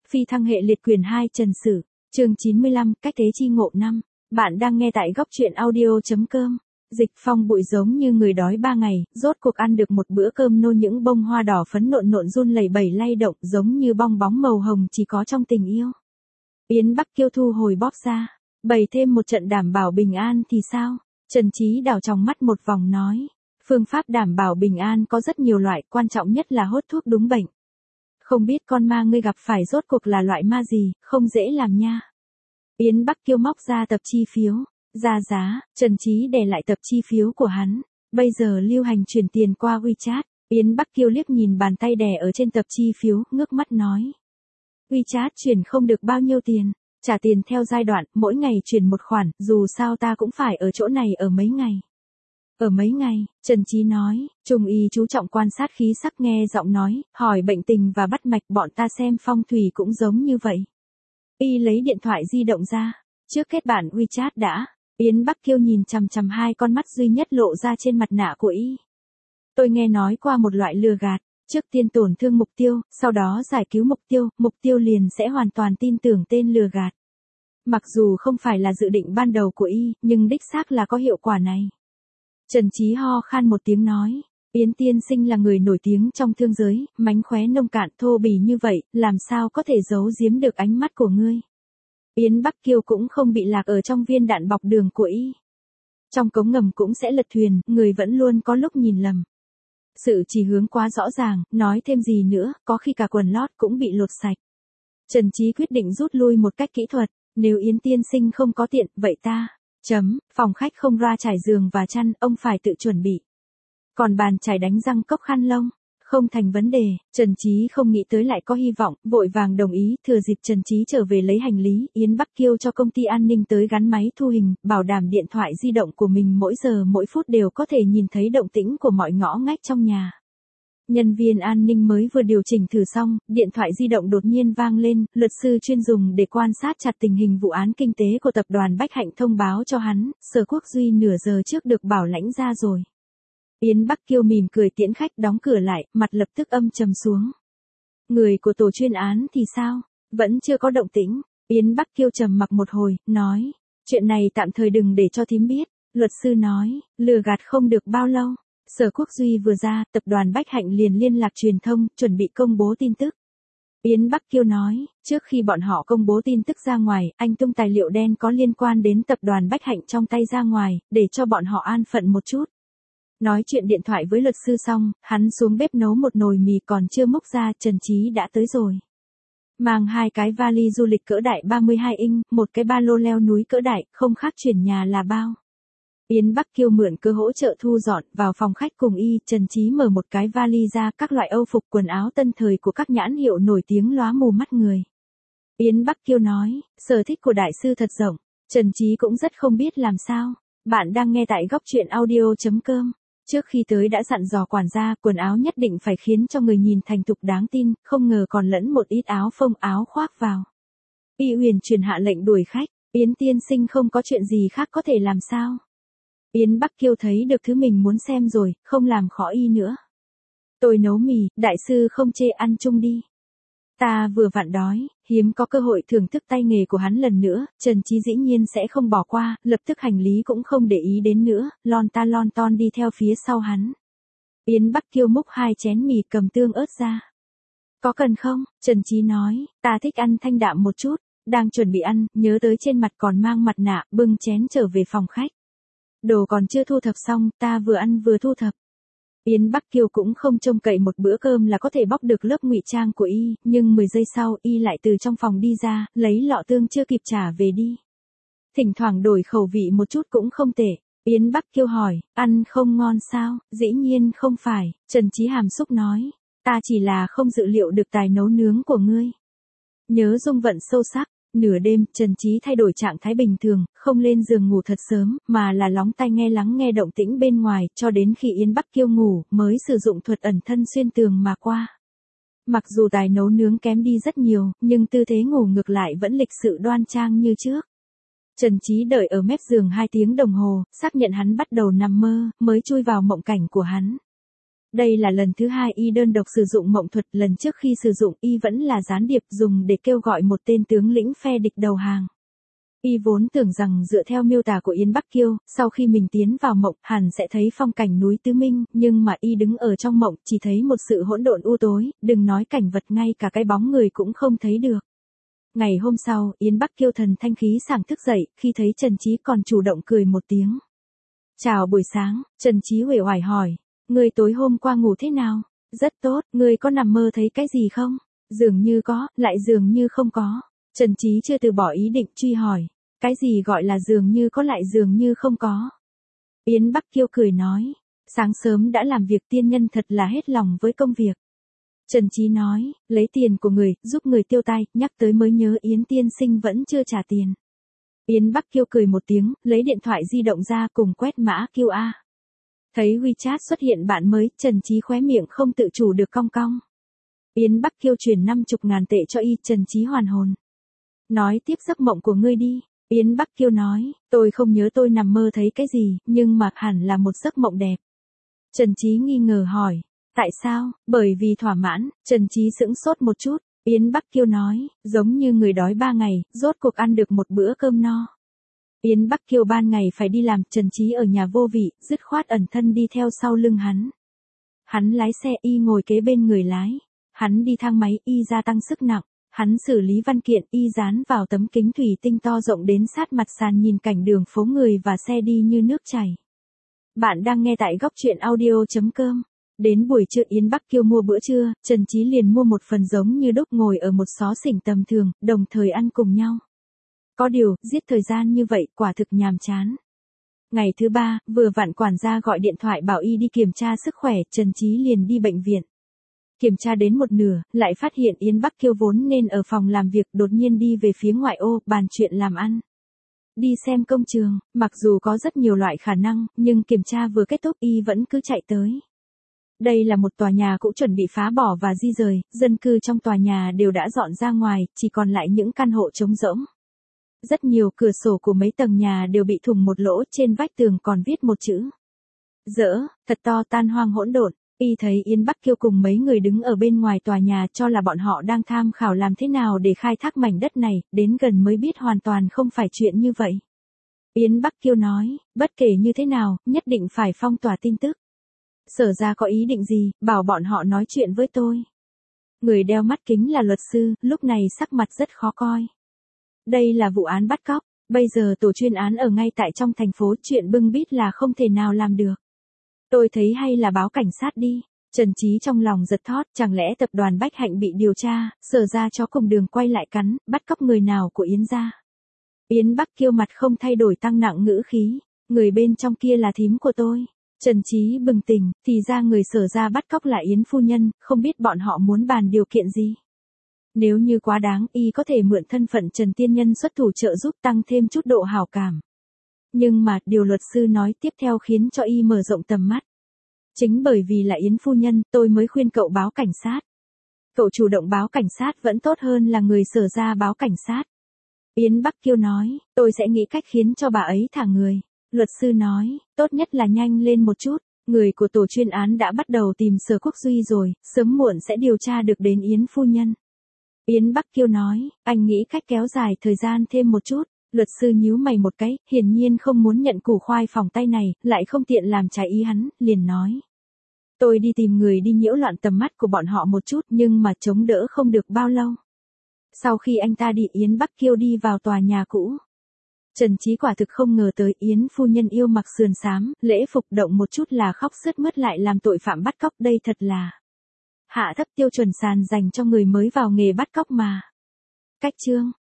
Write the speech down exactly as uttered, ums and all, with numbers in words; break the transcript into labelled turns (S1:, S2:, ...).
S1: Phi thăng hệ liệt quyền hai Trần Sử, chương chín mươi lăm, cách thế chi ngộ năm. Bạn đang nghe tại góc truyện audio.com. Dịch Phong bụi giống như người đói ba ngày, rốt cuộc ăn được một bữa cơm nô, những bông hoa đỏ phấn nộn nộn run lẩy bẩy lay động giống như bong bóng màu hồng chỉ có trong tình yêu. Yến Bắc Kiêu thu hồi bóp ra, bày thêm một trận đảm bảo bình an thì sao? Trần Chí đảo trong mắt một vòng nói, phương pháp đảm bảo bình an có rất nhiều loại, quan trọng nhất là hốt thuốc đúng bệnh. Không biết con ma ngươi gặp phải rốt cuộc là loại ma gì, không dễ làm nha. Yến Bắc Kiêu móc ra tập chi phiếu, ra giá, Trần Chí đè lại tập chi phiếu của hắn. Bây giờ lưu hành chuyển tiền qua WeChat. Yến Bắc Kiêu liếc nhìn bàn tay đè ở trên tập chi phiếu, ngước mắt nói. WeChat chuyển không được bao nhiêu tiền, trả tiền theo giai đoạn, mỗi ngày chuyển một khoản, dù sao ta cũng phải ở chỗ này ở mấy ngày. Ở mấy ngày, Trần Chí nói, Trung y chú trọng quan sát khí sắc, nghe giọng nói, hỏi bệnh tình và bắt mạch, bọn ta xem phong thủy cũng giống như vậy. Y lấy điện thoại di động ra, trước kết bạn WeChat đã. Yến Bắc Kiêu nhìn chằm chằm hai con mắt duy nhất lộ ra trên mặt nạ của Y. Tôi nghe nói qua một loại lừa gạt, trước tiên tổn thương mục tiêu, sau đó giải cứu mục tiêu, mục tiêu liền sẽ hoàn toàn tin tưởng tên lừa gạt. Mặc dù không phải là dự định ban đầu của Y, nhưng đích xác là có hiệu quả này. Trần Chí ho khan một tiếng nói, Yến tiên sinh là người nổi tiếng trong thương giới, mánh khóe nông cạn thô bỉ như vậy, làm sao có thể giấu giếm được ánh mắt của ngươi. Yến Bắc Kiêu cũng không bị lạc ở trong viên đạn bọc đường của Y. Trong cống ngầm cũng sẽ lật thuyền, người vẫn luôn có lúc nhìn lầm. Sự chỉ hướng quá rõ ràng, nói thêm gì nữa, có khi cả quần lót cũng bị lột sạch. Trần Chí quyết định rút lui một cách kỹ thuật, nếu Yến tiên sinh không có tiện, vậy ta, chấm, phòng khách không ra trải giường và chăn, ông phải tự chuẩn bị. Còn bàn chải đánh răng cốc khăn lông, không thành vấn đề. Trần Chí không nghĩ tới lại có hy vọng, vội vàng đồng ý. Thừa dịp Trần Chí trở về lấy hành lý, Yến Bắc Kiêu cho công ty an ninh tới gắn máy thu hình, bảo đảm điện thoại di động của mình mỗi giờ mỗi phút đều có thể nhìn thấy động tĩnh của mọi ngõ ngách trong nhà. Nhân viên an ninh mới vừa điều chỉnh thử xong, điện thoại di động đột nhiên vang lên, luật sư chuyên dùng để quan sát chặt tình hình vụ án kinh tế của tập đoàn Bách Hạnh thông báo cho hắn, Sở Quốc Duy nửa giờ trước được bảo lãnh ra rồi. Yến Bắc Kiêu mỉm cười tiễn khách, đóng cửa lại, mặt lập tức âm trầm xuống. Người của tổ chuyên án thì sao? Vẫn chưa có động tĩnh. Yến Bắc Kiêu trầm mặc một hồi, nói, chuyện này tạm thời đừng để cho thím biết. Luật sư nói, lừa gạt không được bao lâu. Sở Quốc Duy vừa ra, tập đoàn Bách Hạnh liền liên lạc truyền thông, chuẩn bị công bố tin tức. Yến Bắc Kiêu nói, trước khi bọn họ công bố tin tức ra ngoài, anh tung tài liệu đen có liên quan đến tập đoàn Bách Hạnh trong tay ra ngoài, để cho bọn họ an phận một chút. Nói chuyện điện thoại với luật sư xong, hắn xuống bếp nấu một nồi mì, còn chưa múc ra, Trần Chí đã tới rồi. Mang hai cái vali du lịch cỡ đại ba mươi hai inch, một cái ba lô leo núi cỡ đại, không khác chuyển nhà là bao. Yến Bắc Kiêu mượn cơ hỗ trợ thu dọn, vào phòng khách cùng Y, Trần Chí mở một cái vali ra, các loại âu phục quần áo tân thời của các nhãn hiệu nổi tiếng lóa mù mắt người. Yến Bắc Kiêu nói, sở thích của đại sư thật rộng, Trần Chí cũng rất không biết làm sao. Bạn đang nghe tại góc truyện audio.com. Trước khi tới đã dặn dò quản gia, quần áo nhất định phải khiến cho người nhìn thành thục đáng tin, không ngờ còn lẫn một ít áo phông áo khoác vào. Y Huyền truyền hạ lệnh đuổi khách, Yến tiên sinh không có chuyện gì khác có thể làm sao. Yến Bắc Kiêu thấy được thứ mình muốn xem rồi, không làm khó Y nữa. Tôi nấu mì, đại sư không chê ăn chung đi. Ta vừa vặn đói, hiếm có cơ hội thưởng thức tay nghề của hắn lần nữa, Trần Chí dĩ nhiên sẽ không bỏ qua, lập tức hành lý cũng không để ý đến nữa, lon ta lon ton đi theo phía sau hắn. Yến Bắc Kiêu múc hai chén mì, cầm tương ớt ra. Có cần không? Trần Chí nói, ta thích ăn thanh đạm một chút, đang chuẩn bị ăn, nhớ tới trên mặt còn mang mặt nạ, bưng chén trở về phòng khách. Đồ còn chưa thu thập xong, ta vừa ăn vừa thu thập. Yến Bắc Kiêu cũng không trông cậy một bữa cơm là có thể bóc được lớp ngụy trang của Y, nhưng mười giây sau, Y lại từ trong phòng đi ra, lấy lọ tương chưa kịp trả về đi. Thỉnh thoảng đổi khẩu vị một chút cũng không tệ. Yến Bắc Kiêu hỏi, ăn không ngon sao? Dĩ nhiên không phải, Trần Chí hàm xúc nói, ta chỉ là không dự liệu được tài nấu nướng của ngươi. Nhớ dung vận sâu sắc. Nửa đêm, Trần Chí thay đổi trạng thái bình thường, không lên giường ngủ thật sớm, mà là lóng tai nghe lắng nghe động tĩnh bên ngoài, cho đến khi Yến Bắc Kiêu ngủ, mới sử dụng thuật ẩn thân xuyên tường mà qua. Mặc dù tài nấu nướng kém đi rất nhiều, nhưng tư thế ngủ ngược lại vẫn lịch sự đoan trang như trước. Trần Chí đợi ở mép giường hai tiếng đồng hồ, xác nhận hắn bắt đầu nằm mơ, mới chui vào mộng cảnh của hắn. Đây là lần thứ hai y đơn độc sử dụng mộng thuật, lần trước khi sử dụng y vẫn là gián điệp dùng để kêu gọi một tên tướng lĩnh phe địch đầu hàng. Y vốn tưởng rằng dựa theo miêu tả của Yến Bắc Kiêu, sau khi mình tiến vào mộng, hẳn sẽ thấy phong cảnh núi Tứ Minh, nhưng mà y đứng ở trong mộng, chỉ thấy một sự hỗn độn u tối, đừng nói cảnh vật, ngay cả cái bóng người cũng không thấy được. Ngày hôm sau, Yến Bắc Kiêu thần thanh khí sảng thức dậy, khi thấy Trần Chí còn chủ động cười một tiếng. Chào buổi sáng, Trần Chí uể oải hỏi, ngươi tối hôm qua ngủ thế nào? Rất tốt, ngươi có nằm mơ thấy cái gì không? Dường như có, lại dường như không có. Trần Chí chưa từ bỏ ý định truy hỏi. Cái gì gọi là dường như có lại dường như không có? Yến Bắc Kiêu cười nói. Sáng sớm đã làm việc, tiên nhân thật là hết lòng với công việc. Trần Chí nói, lấy tiền của người, giúp người tiêu tai, nhắc tới mới nhớ Yến tiên sinh vẫn chưa trả tiền. Yến Bắc Kiêu cười một tiếng, lấy điện thoại di động ra cùng quét mã quy rờ. Thấy WeChat xuất hiện bạn mới, Trần Chí khóe miệng không tự chủ được cong cong. Yến Bắc Kiêu chuyển năm chục ngàn tệ cho y, Trần Chí hoàn hồn. Nói tiếp giấc mộng của ngươi đi. Yến Bắc Kiêu nói, tôi không nhớ tôi nằm mơ thấy cái gì, nhưng mà hẳn là một giấc mộng đẹp. Trần Chí nghi ngờ hỏi, tại sao? Bởi vì thỏa mãn. Trần Chí sững sốt một chút. Yến Bắc Kiêu nói, giống như người đói ba ngày, rốt cuộc ăn được một bữa cơm no. Yến Bắc Kiêu ban ngày phải đi làm, Trần Chí ở nhà vô vị, dứt khoát ẩn thân đi theo sau lưng hắn. Hắn lái xe, y ngồi kế bên người lái. Hắn đi thang máy, y gia tăng sức nặng. Hắn xử lý văn kiện, y dán vào tấm kính thủy tinh to rộng đến sát mặt sàn, nhìn cảnh đường phố người và xe đi như nước chảy. Bạn đang nghe tại góc truyện audio chấm com. Đến buổi trưa Yến Bắc Kiêu mua bữa trưa, Trần Chí liền mua một phần giống như đúc ngồi ở một xó xỉnh tầm thường, đồng thời ăn cùng nhau. Có điều, giết thời gian như vậy, quả thực nhàm chán. Ngày thứ ba, vừa vặn quản gia gọi điện thoại bảo y đi kiểm tra sức khỏe, Trần Chí liền đi bệnh viện. Kiểm tra đến một nửa, lại phát hiện Yến Bắc Kiêu vốn nên ở phòng làm việc, đột nhiên đi về phía ngoại ô, bàn chuyện làm ăn. Đi xem công trường, mặc dù có rất nhiều loại khả năng, nhưng kiểm tra vừa kết thúc y vẫn cứ chạy tới. Đây là một tòa nhà cũ chuẩn bị phá bỏ và di rời, dân cư trong tòa nhà đều đã dọn ra ngoài, chỉ còn lại những căn hộ trống rỗng. Rất nhiều cửa sổ của mấy tầng nhà đều bị thủng một lỗ, trên vách tường còn viết một chữ. Dỡ, thật to, tan hoang hỗn độn. Y thấy Yến Bắc Kiêu cùng mấy người đứng ở bên ngoài tòa nhà, cho là bọn họ đang tham khảo làm thế nào để khai thác mảnh đất này, đến gần mới biết hoàn toàn không phải chuyện như vậy. Yến Bắc Kiêu nói, bất kể như thế nào, nhất định phải phong tỏa tin tức. Sở ra có ý định gì, bảo bọn họ nói chuyện với tôi. Người đeo mắt kính là luật sư, lúc này sắc mặt rất khó coi. Đây là vụ án bắt cóc, bây giờ tổ chuyên án ở ngay tại trong thành phố, chuyện bưng bít là không thể nào làm được. Tôi thấy hay là báo cảnh sát đi. Trần Chí trong lòng giật thót, chẳng lẽ tập đoàn Bách Hạnh bị điều tra, Sở ra chó cùng đường quay lại cắn, bắt cóc người nào của Yến gia. Yến Bắc Kiêu mặt không thay đổi tăng nặng ngữ khí, người bên trong kia là thím của tôi. Trần Chí bừng tỉnh, thì ra người Sở ra bắt cóc là Yến phu nhân, không biết bọn họ muốn bàn điều kiện gì. Nếu như quá đáng, y có thể mượn thân phận Trần Tiên Nhân xuất thủ trợ giúp tăng thêm chút độ hảo cảm. Nhưng mà, điều luật sư nói tiếp theo khiến cho y mở rộng tầm mắt. Chính bởi vì là Yến phu nhân, tôi mới khuyên cậu báo cảnh sát. Cậu chủ động báo cảnh sát vẫn tốt hơn là người Sở ra báo cảnh sát. Yến Bắc Kiêu nói, tôi sẽ nghĩ cách khiến cho bà ấy thả người. Luật sư nói, tốt nhất là nhanh lên một chút. Người của tổ chuyên án đã bắt đầu tìm Sở Quốc Duy rồi, sớm muộn sẽ điều tra được đến Yến phu nhân. Yến Bắc Kiêu nói, anh nghĩ cách kéo dài thời gian thêm một chút. Luật sư nhíu mày một cái, hiển nhiên không muốn nhận củ khoai phòng tay này, lại không tiện làm trái ý hắn, liền nói. Tôi đi tìm người đi nhiễu loạn tầm mắt của bọn họ một chút, nhưng mà chống đỡ không được bao lâu. Sau khi anh ta đi, Yến Bắc Kiêu đi vào tòa nhà cũ. Trần Chí quả thực không ngờ tới Yến phu nhân yêu mặc sườn xám, lễ phục, động một chút là khóc sướt mướt, lại làm tội phạm bắt cóc, đây thật là hạ thấp tiêu chuẩn sàn dành cho người mới vào nghề bắt cóc mà. Cách chương